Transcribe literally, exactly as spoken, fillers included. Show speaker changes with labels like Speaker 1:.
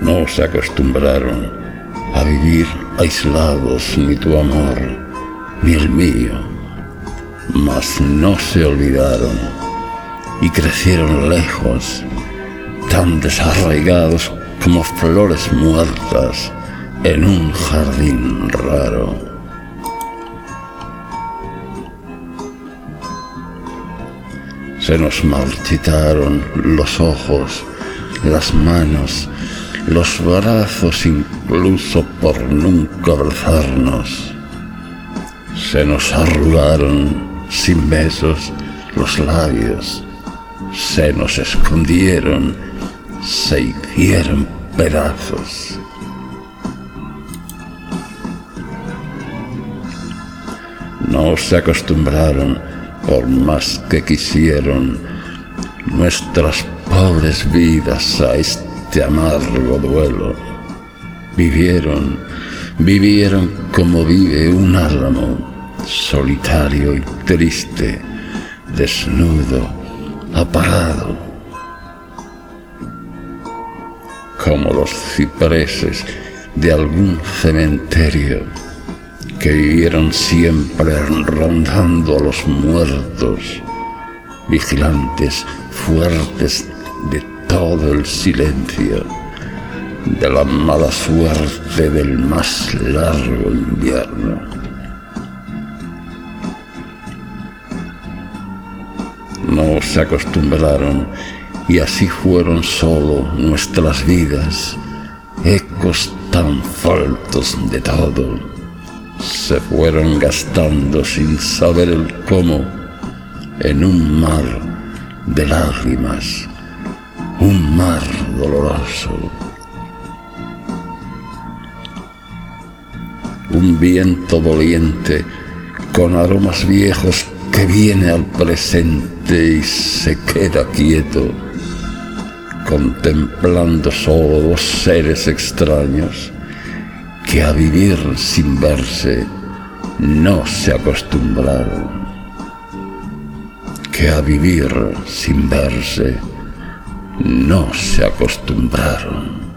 Speaker 1: No se acostumbraron a vivir aislados ni tu amor ni el mío, mas no se olvidaron y crecieron lejos, tan desarraigados como flores muertas en un jardín raro. Se nos marchitaron los ojos, las manos, los brazos, incluso por nunca abrazarnos. Se nos arrugaron sin besos los labios, se nos escondieron, se hicieron pedazos. No se acostumbraron, por más que quisieron, nuestras pobres vidas a este amargo duelo. Vivieron, vivieron como vive un álamo, solitario y triste, desnudo, apagado. Como los cipreses de algún cementerio, que vivieron siempre rondando a los muertos, vigilantes, fuertes de todo el silencio, de la mala suerte del más largo invierno. No se acostumbraron y así fueron solo nuestras vidas, ecos tan faltos de todo. Se fueron gastando sin saber el cómo en un mar de lágrimas, un mar doloroso. Un viento doliente con aromas viejos que viene al presente y se queda quieto, contemplando solo dos seres extraños que a vivir sin verse no se acostumbraron, que a vivir sin verse no se acostumbraron.